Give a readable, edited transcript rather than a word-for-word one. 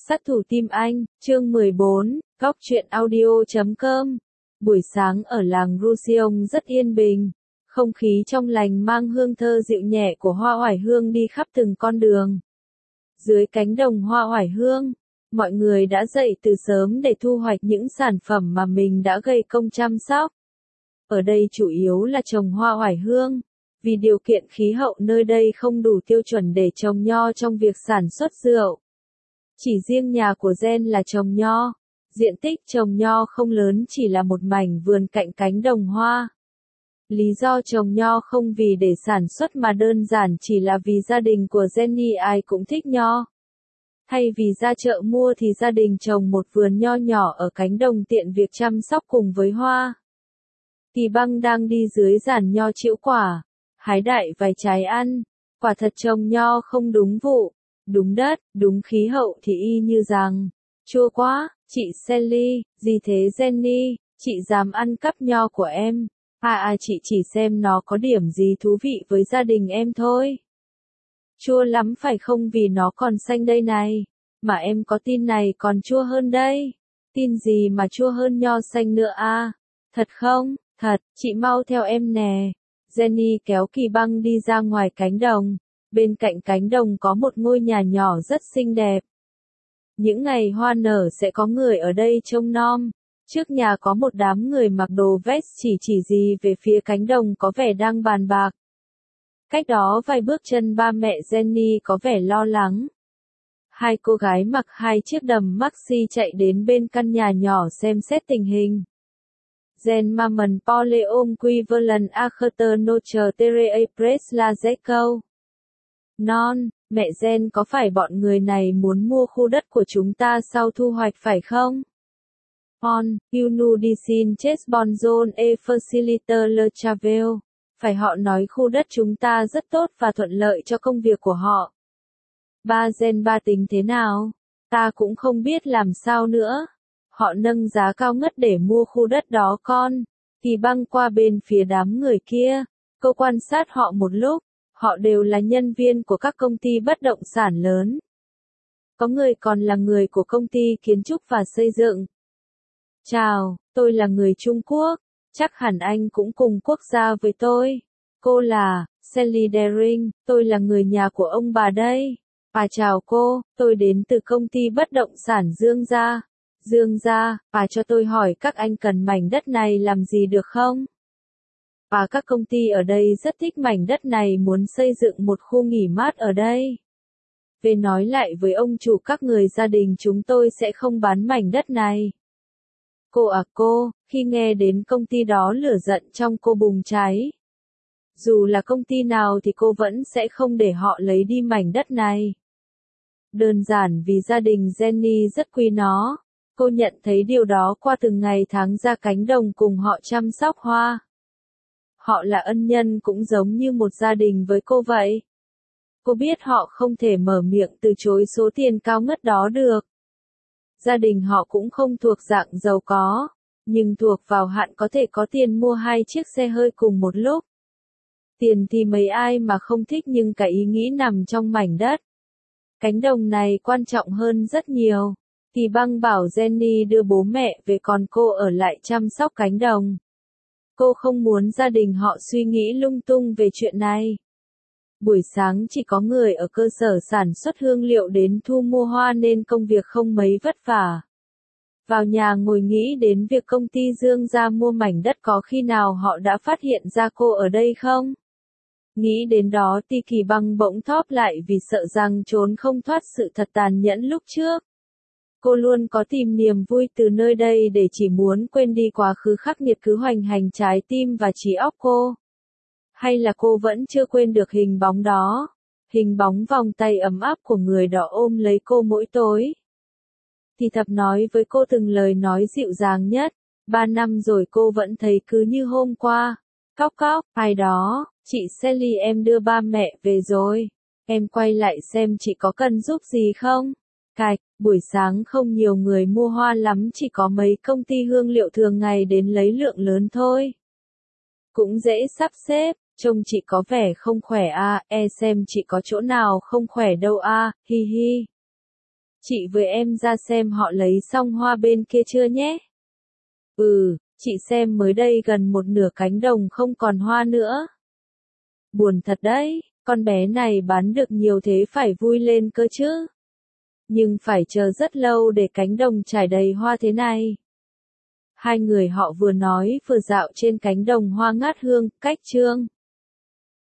Sát thủ tim anh, chương 14, góc truyện audio.com. Buổi sáng ở làng Roussillon rất yên bình, không khí trong lành mang hương thơ dịu nhẹ của hoa oải hương đi khắp từng con đường. Dưới cánh đồng hoa oải hương, mọi người đã dậy từ sớm để thu hoạch những sản phẩm mà mình đã gầy công chăm sóc. Ở đây chủ yếu là trồng hoa oải hương, vì điều kiện khí hậu nơi đây không đủ tiêu chuẩn để trồng nho trong việc sản xuất rượu. Chỉ riêng nhà của Gen là trồng nho, diện tích trồng nho không lớn, chỉ là một mảnh vườn cạnh cánh đồng hoa. Lý do trồng nho không vì để sản xuất mà đơn giản chỉ là vì gia đình của Jenny ai cũng thích nho. Thay vì ra chợ mua thì gia đình trồng một vườn nho nhỏ ở cánh đồng tiện việc chăm sóc cùng với hoa. Kỳ Băng đang đi dưới giàn nho trĩu quả, hái đại vài trái ăn, quả thật trồng nho không đúng vụ, đúng đất, đúng khí hậu thì y như rằng, chua quá, chị Sally, gì thế Jenny, chị dám ăn cắp nho của em, chị chỉ xem nó có điểm gì thú vị với gia đình em thôi. Chua lắm phải không, vì nó còn xanh đây này, mà em có tin này còn chua hơn đây. Tin gì mà chua hơn nho xanh nữa à? Thật không? Thật, chị mau theo em nè. Jenny kéo Kỳ Băng đi ra ngoài cánh đồng. Bên cạnh cánh đồng có một ngôi nhà nhỏ rất xinh đẹp. Những ngày hoa nở sẽ có người ở đây trông nom. Trước nhà có một đám người mặc đồ vest chỉ gì về phía cánh đồng có vẻ đang bàn bạc. Cách đó vài bước chân ba mẹ Jenny có vẻ lo lắng. Hai cô gái mặc hai chiếc đầm maxi chạy đến bên căn nhà nhỏ xem xét tình hình. Gen Mammon Poleom Quiverland Acherter Notre Terre Pres La Zeco. Non, mẹ Gen, có phải bọn người này muốn mua khu đất của chúng ta sau thu hoạch phải không? On, Unu Disin Ches Bonzone e Faciliter Le Travel. Phải, họ nói khu đất chúng ta rất tốt và thuận lợi cho công việc của họ. Ba Gen, ba tính thế nào? Ta cũng không biết làm sao nữa. Họ nâng giá cao ngất để mua khu đất đó con. Kỳ Băng qua bên phía đám người kia. Cô quan sát họ một lúc. Họ đều là nhân viên của các công ty bất động sản lớn. Có người còn là người của công ty kiến trúc và xây dựng. Chào, tôi là người Trung Quốc. Chắc hẳn anh cũng cùng quốc gia với tôi. Cô là Sally Daring, tôi là người nhà của ông bà đây. Chào cô, tôi đến từ công ty bất động sản Dương Gia. Dương Gia, cho tôi hỏi các anh cần mảnh đất này làm gì được không? Các công ty ở đây rất thích mảnh đất này, muốn xây dựng một khu nghỉ mát ở đây. Về nói lại với ông chủ các người gia đình chúng tôi sẽ không bán mảnh đất này. Cô, khi nghe đến công ty đó lửa giận trong cô bùng cháy. Dù là công ty nào thì cô vẫn sẽ không để họ lấy đi mảnh đất này. Đơn giản vì gia đình Jenny rất quý nó. Cô nhận thấy điều đó qua từng ngày tháng ra cánh đồng cùng họ chăm sóc hoa. Họ là ân nhân cũng giống như một gia đình với cô vậy. Cô biết họ không thể mở miệng từ chối số tiền cao ngất đó được. Gia đình họ cũng không thuộc dạng giàu có, nhưng thuộc vào hạn có thể có tiền mua 2 chiếc xe hơi cùng một lúc. Tiền thì mấy ai mà không thích, nhưng cả ý nghĩ nằm trong mảnh đất. Cánh đồng này quan trọng hơn rất nhiều. Kỳ Băng bảo Jenny đưa bố mẹ về, còn cô ở lại chăm sóc cánh đồng. Cô không muốn gia đình họ suy nghĩ lung tung về chuyện này. Buổi sáng chỉ có người ở cơ sở sản xuất hương liệu đến thu mua hoa nên công việc không mấy vất vả. Vào nhà ngồi nghĩ đến việc công ty Dương Gia mua mảnh đất, có khi nào họ đã phát hiện ra cô ở đây không? Nghĩ đến đó thì Kỳ Băng bỗng thóp lại vì sợ rằng trốn không thoát sự thật tàn nhẫn lúc trước. Cô luôn có tìm niềm vui từ nơi đây để chỉ muốn quên đi quá khứ khắc nghiệt cứ hoành hành trái tim và trí óc cô. Hay là cô vẫn chưa quên được hình bóng đó, hình bóng vòng tay ấm áp của người đó ôm lấy cô mỗi tối. Thì thầm nói với cô từng lời nói dịu dàng nhất, 3 năm rồi cô vẫn thấy cứ như hôm qua. Cóc, ai đó, chị Sally, em đưa ba mẹ về rồi. Em quay lại xem chị có cần giúp gì không? Buổi sáng không nhiều người mua hoa lắm, chỉ có mấy công ty hương liệu thường ngày đến lấy lượng lớn thôi. Cũng dễ sắp xếp, trông chị có vẻ không khỏe xem chị có chỗ nào không khỏe đâu hi hi. Chị với em ra xem họ lấy xong hoa bên kia chưa nhé. Chị xem mới đây gần một nửa cánh đồng không còn hoa nữa. Buồn thật đấy, con bé này bán được nhiều thế phải vui lên cơ chứ. Nhưng phải chờ rất lâu để cánh đồng trải đầy hoa thế này. Hai người họ vừa nói vừa dạo trên cánh đồng hoa ngát hương, cách Trương